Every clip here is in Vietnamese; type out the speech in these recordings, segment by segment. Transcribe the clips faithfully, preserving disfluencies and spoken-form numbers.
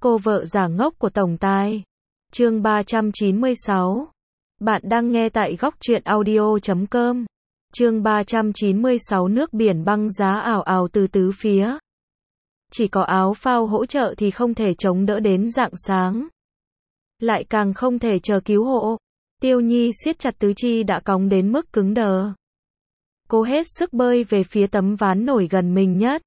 Cô vợ giả ngốc của tổng tài. Chương ba trăm chín mươi sáu. Bạn đang nghe tại góc truyện audio chấm com. Chương ba trăm chín mươi sáu. Nước biển băng giá ảo ảo từ tứ phía. Chỉ có áo phao hỗ trợ thì không thể chống đỡ đến rạng sáng. Lại càng không thể chờ cứu hộ. Tiêu Nhi siết chặt tứ chi đã cóng đến mức cứng đờ. Cô hết sức bơi về phía tấm ván nổi gần mình nhất.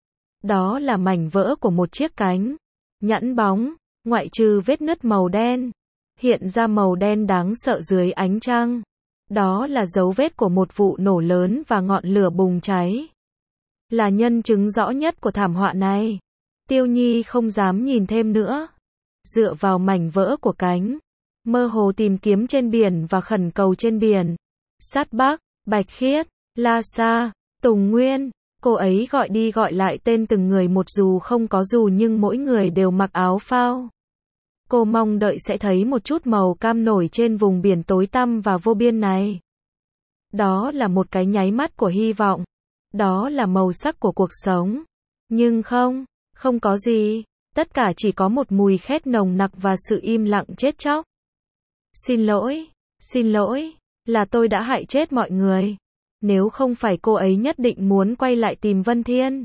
Đó là mảnh vỡ của một chiếc cánh. Nhẵn bóng, ngoại trừ vết nứt màu đen, hiện ra màu đen đáng sợ dưới ánh trăng. Đó là dấu vết của một vụ nổ lớn và ngọn lửa bùng cháy. Là nhân chứng rõ nhất của thảm họa này. Tiêu Nhi không dám nhìn thêm nữa. Dựa vào mảnh vỡ của cánh, mơ hồ tìm kiếm trên biển và khẩn cầu trên biển. Sát Bắc, Bạch Khiết, La Sa, Tùng Nguyên. Cô ấy gọi đi gọi lại tên từng người một dù không có dù nhưng mỗi người đều mặc áo phao. Cô mong đợi sẽ thấy một chút màu cam nổi trên vùng biển tối tăm và vô biên này. Đó là một cái nháy mắt của hy vọng. Đó là màu sắc của cuộc sống. Nhưng không, không có gì. Tất cả chỉ có một mùi khét nồng nặc và sự im lặng chết chóc. Xin lỗi, xin lỗi, là tôi đã hại chết mọi người. Nếu không phải cô ấy nhất định muốn quay lại tìm Vân Thiên.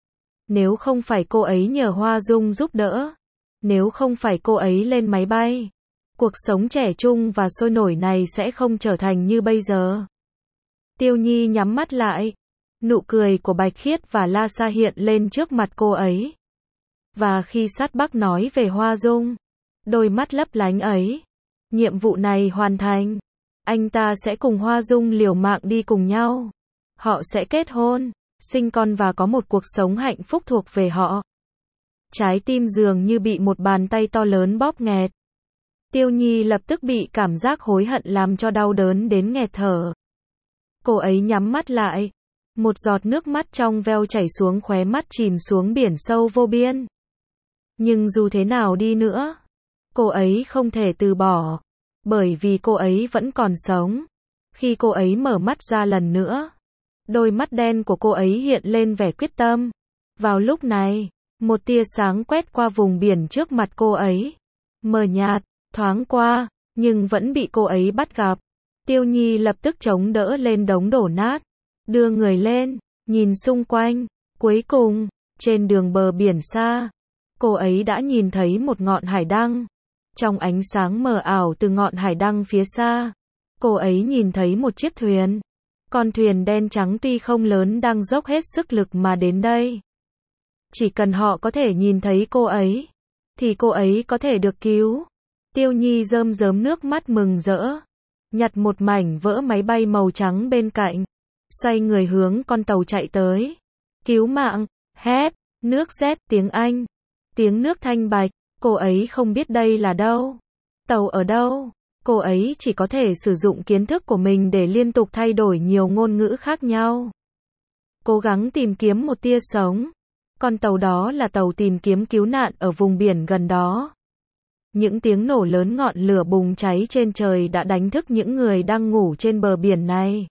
Nếu không phải cô ấy nhờ Hoa Dung giúp đỡ. Nếu không phải cô ấy lên máy bay. Cuộc sống trẻ trung và sôi nổi này sẽ không trở thành như bây giờ. Tiêu Nhi nhắm mắt lại. Nụ cười của Bạch Khiết và La Sa hiện lên trước mặt cô ấy. Và khi Sát Bắc nói về Hoa Dung, đôi mắt lấp lánh ấy. Nhiệm vụ này hoàn thành. Anh ta sẽ cùng Hoa Dung liều mạng đi cùng nhau. Họ sẽ kết hôn, sinh con và có một cuộc sống hạnh phúc thuộc về họ. Trái tim dường như bị một bàn tay to lớn bóp nghẹt. Tiêu Nhi lập tức bị cảm giác hối hận làm cho đau đớn đến nghẹt thở. Cô ấy nhắm mắt lại. Một giọt nước mắt trong veo chảy xuống khóe mắt chìm xuống biển sâu vô biên. Nhưng dù thế nào đi nữa, cô ấy không thể từ bỏ. Bởi vì cô ấy vẫn còn sống. Khi cô ấy mở mắt ra lần nữa, đôi mắt đen của cô ấy hiện lên vẻ quyết tâm. Vào lúc này, một tia sáng quét qua vùng biển trước mặt cô ấy. Mờ nhạt, thoáng qua, nhưng vẫn bị cô ấy bắt gặp. Tiêu Nhi lập tức chống đỡ lên đống đổ nát. Đưa người lên, nhìn xung quanh. Cuối cùng, trên đường bờ biển xa, cô ấy đã nhìn thấy một ngọn hải đăng. Trong ánh sáng mờ ảo từ ngọn hải đăng phía xa, cô ấy nhìn thấy một chiếc thuyền. Con thuyền đen trắng tuy không lớn đang dốc hết sức lực mà đến đây. Chỉ cần họ có thể nhìn thấy cô ấy, thì cô ấy có thể được cứu. Tiêu Nhi rơm rớm nước mắt mừng rỡ. Nhặt một mảnh vỡ máy bay màu trắng bên cạnh. Xoay người hướng con tàu chạy tới. Cứu mạng, hét, nước rét tiếng Anh. Tiếng nước thanh bạch. Cô ấy không biết đây là đâu. Tàu ở đâu. Cô ấy chỉ có thể sử dụng kiến thức của mình để liên tục thay đổi nhiều ngôn ngữ khác nhau. Cố gắng tìm kiếm một tia sống. Con tàu đó là tàu tìm kiếm cứu nạn ở vùng biển gần đó. Những tiếng nổ lớn ngọn lửa bùng cháy trên trời đã đánh thức những người đang ngủ trên bờ biển này.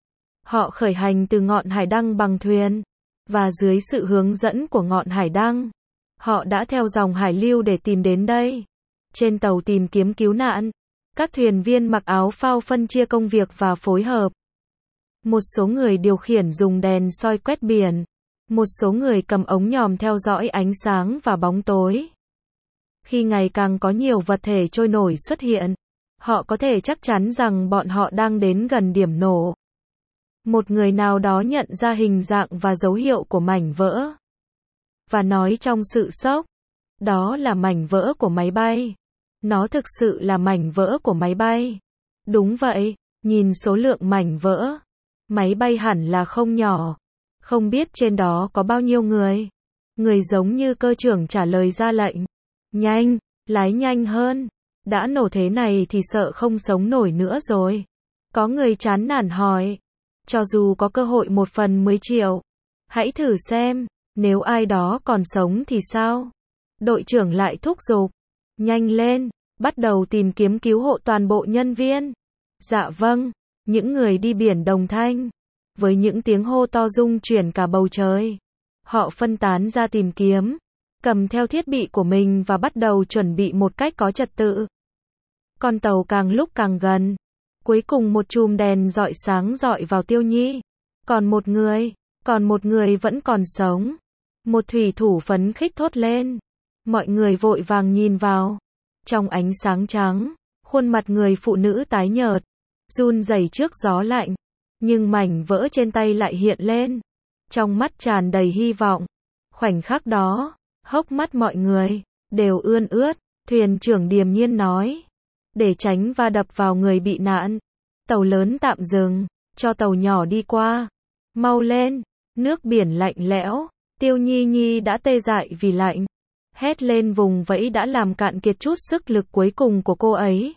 Họ khởi hành từ ngọn hải đăng bằng thuyền. Và dưới sự hướng dẫn của ngọn hải đăng, họ đã theo dòng hải lưu để tìm đến đây. Trên tàu tìm kiếm cứu nạn, các thuyền viên mặc áo phao phân chia công việc và phối hợp. Một số người điều khiển dùng đèn soi quét biển. Một số người cầm ống nhòm theo dõi ánh sáng và bóng tối. Khi ngày càng có nhiều vật thể trôi nổi xuất hiện, họ có thể chắc chắn rằng bọn họ đang đến gần điểm nổ. Một người nào đó nhận ra hình dạng và dấu hiệu của mảnh vỡ. Và nói trong sự sốc, đó là mảnh vỡ của máy bay. Nó thực sự là mảnh vỡ của máy bay. Đúng vậy, nhìn số lượng mảnh vỡ. Máy bay hẳn là không nhỏ. Không biết trên đó có bao nhiêu người. Người giống như cơ trưởng trả lời ra lệnh. Nhanh, lái nhanh hơn. Đã nổ thế này thì sợ không sống nổi nữa rồi. Có người chán nản hỏi. Cho dù có cơ hội một phần mười triệu. Hãy thử xem. Nếu ai đó còn sống thì sao? Đội trưởng lại thúc giục. Nhanh lên, bắt đầu tìm kiếm cứu hộ toàn bộ nhân viên. Dạ vâng, những người đi biển đồng thanh. Với những tiếng hô to rung chuyển cả bầu trời. Họ phân tán ra tìm kiếm. cầm theo thiết bị của mình và bắt đầu chuẩn bị một cách có trật tự. Con tàu càng lúc càng gần. Cuối cùng một chùm đèn rọi sáng rọi vào Tiêu Nhi. Còn một người, còn một người vẫn còn sống. Một thủy thủ phấn khích thốt lên. Mọi người vội vàng nhìn vào. Trong ánh sáng trắng, khuôn mặt người phụ nữ tái nhợt, run rẩy trước gió lạnh, nhưng mảnh vỡ trên tay lại hiện lên. Trong mắt tràn đầy hy vọng. Khoảnh khắc đó, hốc mắt mọi người đều ươn ướt. Thuyền trưởng điềm nhiên nói, để tránh va đập vào người bị nạn, tàu lớn tạm dừng, cho tàu nhỏ đi qua. Mau lên, nước biển lạnh lẽo. Tiêu Nhi Nhi đã tê dại vì lạnh. Hét lên vùng vẫy đã làm cạn kiệt chút sức lực cuối cùng của cô ấy.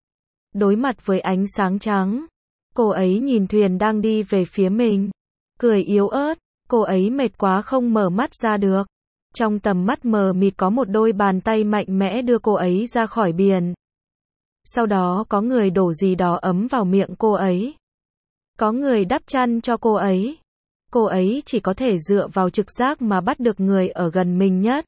Đối mặt với ánh sáng trắng, cô ấy nhìn thuyền đang đi về phía mình, cười yếu ớt. Cô ấy mệt quá không mở mắt ra được. Trong tầm mắt mờ mịt có một đôi bàn tay mạnh mẽ đưa cô ấy ra khỏi biển. Sau đó có người đổ gì đó ấm vào miệng cô ấy. Có người đắp chăn cho cô ấy. Cô ấy chỉ có thể dựa vào trực giác mà bắt được người ở gần mình nhất.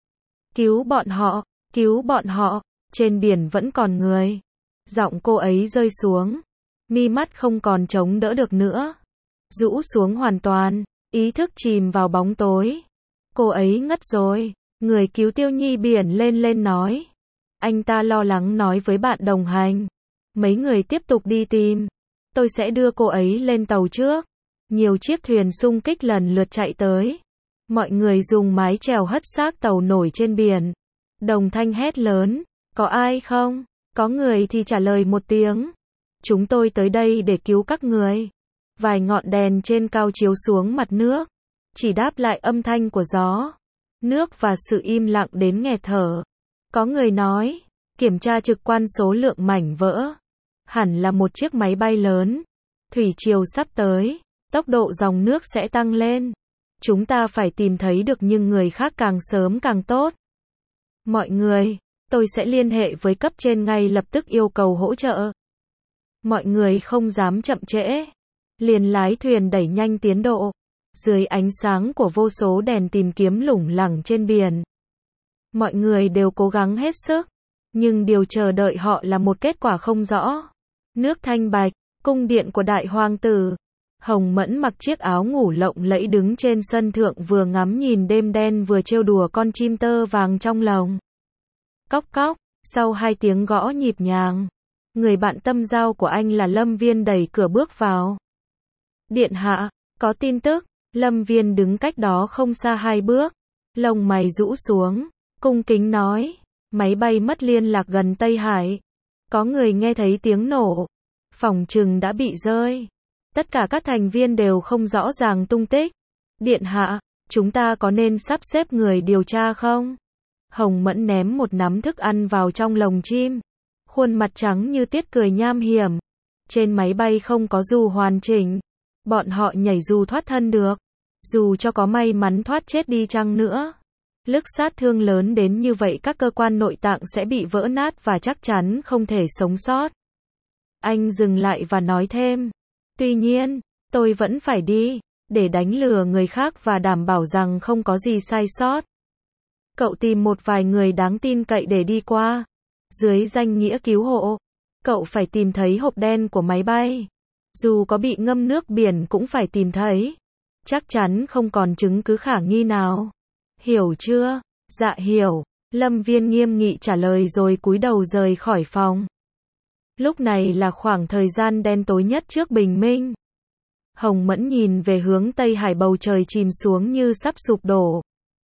Cứu bọn họ, cứu bọn họ, trên biển vẫn còn người. Giọng cô ấy rơi xuống. Mi mắt không còn chống đỡ được nữa. Rũ xuống hoàn toàn, ý thức chìm vào bóng tối. Cô ấy ngất rồi. Người cứu Tiêu Nhi biển lên lên nói. Anh ta lo lắng nói với bạn đồng hành. Mấy người tiếp tục đi tìm. Tôi sẽ đưa cô ấy lên tàu trước. Nhiều chiếc thuyền xung kích lần lượt chạy tới. Mọi người dùng mái chèo hất xác tàu nổi trên biển. Đồng thanh hét lớn. Có ai không? Có người thì trả lời một tiếng. Chúng tôi tới đây để cứu các người. Vài ngọn đèn trên cao chiếu xuống mặt nước. Chỉ đáp lại âm thanh của gió, nước và sự im lặng đến nghẹt thở. Có người nói, kiểm tra trực quan số lượng mảnh vỡ. Hẳn là một chiếc máy bay lớn. Thủy triều sắp tới, tốc độ dòng nước sẽ tăng lên. Chúng ta phải tìm thấy được nhưng người khác càng sớm càng tốt. Mọi người, tôi sẽ liên hệ với cấp trên ngay lập tức yêu cầu hỗ trợ. Mọi người không dám chậm trễ. Liền lái thuyền đẩy nhanh tiến độ. Dưới ánh sáng của vô số đèn tìm kiếm lủng lẳng trên biển. Mọi người đều cố gắng hết sức. Nhưng điều chờ đợi họ là một kết quả không rõ. Nước thanh bạch, cung điện của đại hoàng tử. Hồng Mẫn mặc chiếc áo ngủ lộng lẫy đứng trên sân thượng vừa ngắm nhìn đêm đen vừa trêu đùa con chim tơ vàng trong lồng. Cóc cóc, sau hai tiếng gõ nhịp nhàng. Người bạn tâm giao của anh là Lâm Viên đẩy cửa bước vào. Điện hạ, có tin tức. Lâm Viên đứng cách đó không xa hai bước. Lông mày rũ xuống. Cung kính nói. Máy bay mất liên lạc gần Tây Hải. Có người nghe thấy tiếng nổ. Phỏng chừng đã bị rơi. Tất cả các thành viên đều không rõ ràng tung tích. Điện hạ, chúng ta có nên sắp xếp người điều tra không? Hồng Mẫn ném một nắm thức ăn vào trong lồng chim. Khuôn mặt trắng như tiết cười nham hiểm. Trên máy bay không có dù hoàn chỉnh. Bọn họ nhảy dù thoát thân được. Dù cho có may mắn thoát chết đi chăng nữa. Lực sát thương lớn đến như vậy các cơ quan nội tạng sẽ bị vỡ nát và chắc chắn không thể sống sót. Anh dừng lại và nói thêm. Tuy nhiên, tôi vẫn phải đi, để đánh lừa người khác và đảm bảo rằng không có gì sai sót. Cậu tìm một vài người đáng tin cậy để đi qua. Dưới danh nghĩa cứu hộ, cậu phải tìm thấy hộp đen của máy bay. Dù có bị ngâm nước biển cũng phải tìm thấy. Chắc chắn không còn chứng cứ khả nghi nào. Hiểu chưa? Dạ hiểu. Lâm Viên nghiêm nghị trả lời rồi cúi đầu rời khỏi phòng. Lúc này là khoảng thời gian đen tối nhất trước bình minh. Hồng Mẫn nhìn về hướng Tây Hải, bầu trời chìm xuống như sắp sụp đổ.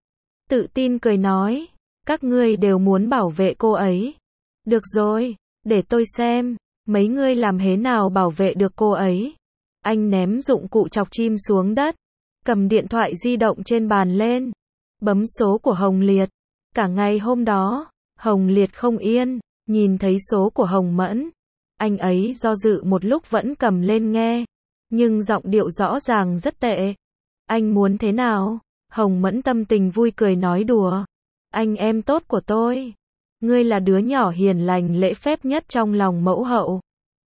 Tự tin cười nói, các ngươi đều muốn bảo vệ cô ấy. Được rồi, để tôi xem, mấy ngươi làm thế nào bảo vệ được cô ấy. Anh ném dụng cụ chọc chim xuống đất, cầm điện thoại di động trên bàn lên, bấm số của Hồng Liệt. Cả ngày hôm đó, Hồng Liệt không yên, nhìn thấy số của Hồng Mẫn. Anh ấy do dự một lúc vẫn cầm lên nghe, nhưng giọng điệu rõ ràng rất tệ. Anh muốn thế nào? Hồng Mẫn tâm tình vui cười nói đùa. Anh em tốt của tôi. Ngươi là đứa nhỏ hiền lành lễ phép nhất trong lòng mẫu hậu.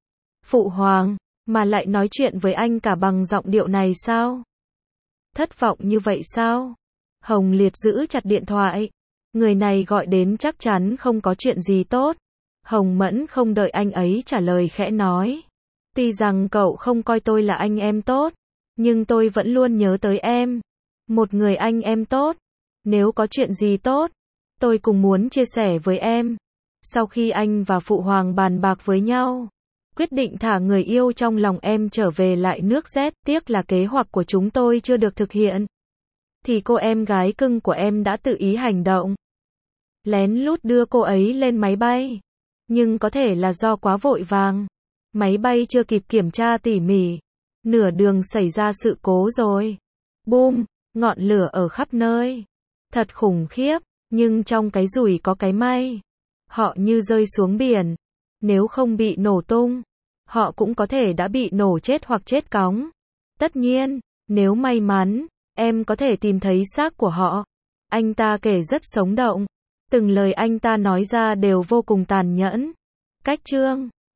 Phụ hoàng, mà lại nói chuyện với anh cả bằng giọng điệu này sao? Thất vọng như vậy sao? Hồng Liệt giữ chặt điện thoại. Người này gọi đến chắc chắn không có chuyện gì tốt. Hồng Mẫn không đợi anh ấy trả lời khẽ nói. Tuy rằng cậu không coi tôi là anh em tốt, nhưng tôi vẫn luôn nhớ tới em. Một người anh em tốt. Nếu có chuyện gì tốt, tôi cũng muốn chia sẻ với em. Sau khi anh và Phụ Hoàng bàn bạc với nhau, quyết định thả người yêu trong lòng em trở về lại nước Z, tiếc là kế hoạch của chúng tôi chưa được thực hiện. Thì cô em gái cưng của em đã tự ý hành động. Lén lút đưa cô ấy lên máy bay. Nhưng có thể là do quá vội vàng. Máy bay chưa kịp kiểm tra tỉ mỉ. Nửa đường xảy ra sự cố rồi. Boom, ngọn lửa ở khắp nơi. Thật khủng khiếp, nhưng trong cái rủi có cái may. Họ như rơi xuống biển. Nếu không bị nổ tung, họ cũng có thể đã bị nổ chết hoặc chết cóng. Tất nhiên, nếu may mắn, em có thể tìm thấy xác của họ. Anh ta kể rất sống động. Từng lời anh ta nói ra đều vô cùng tàn nhẫn. Cách chương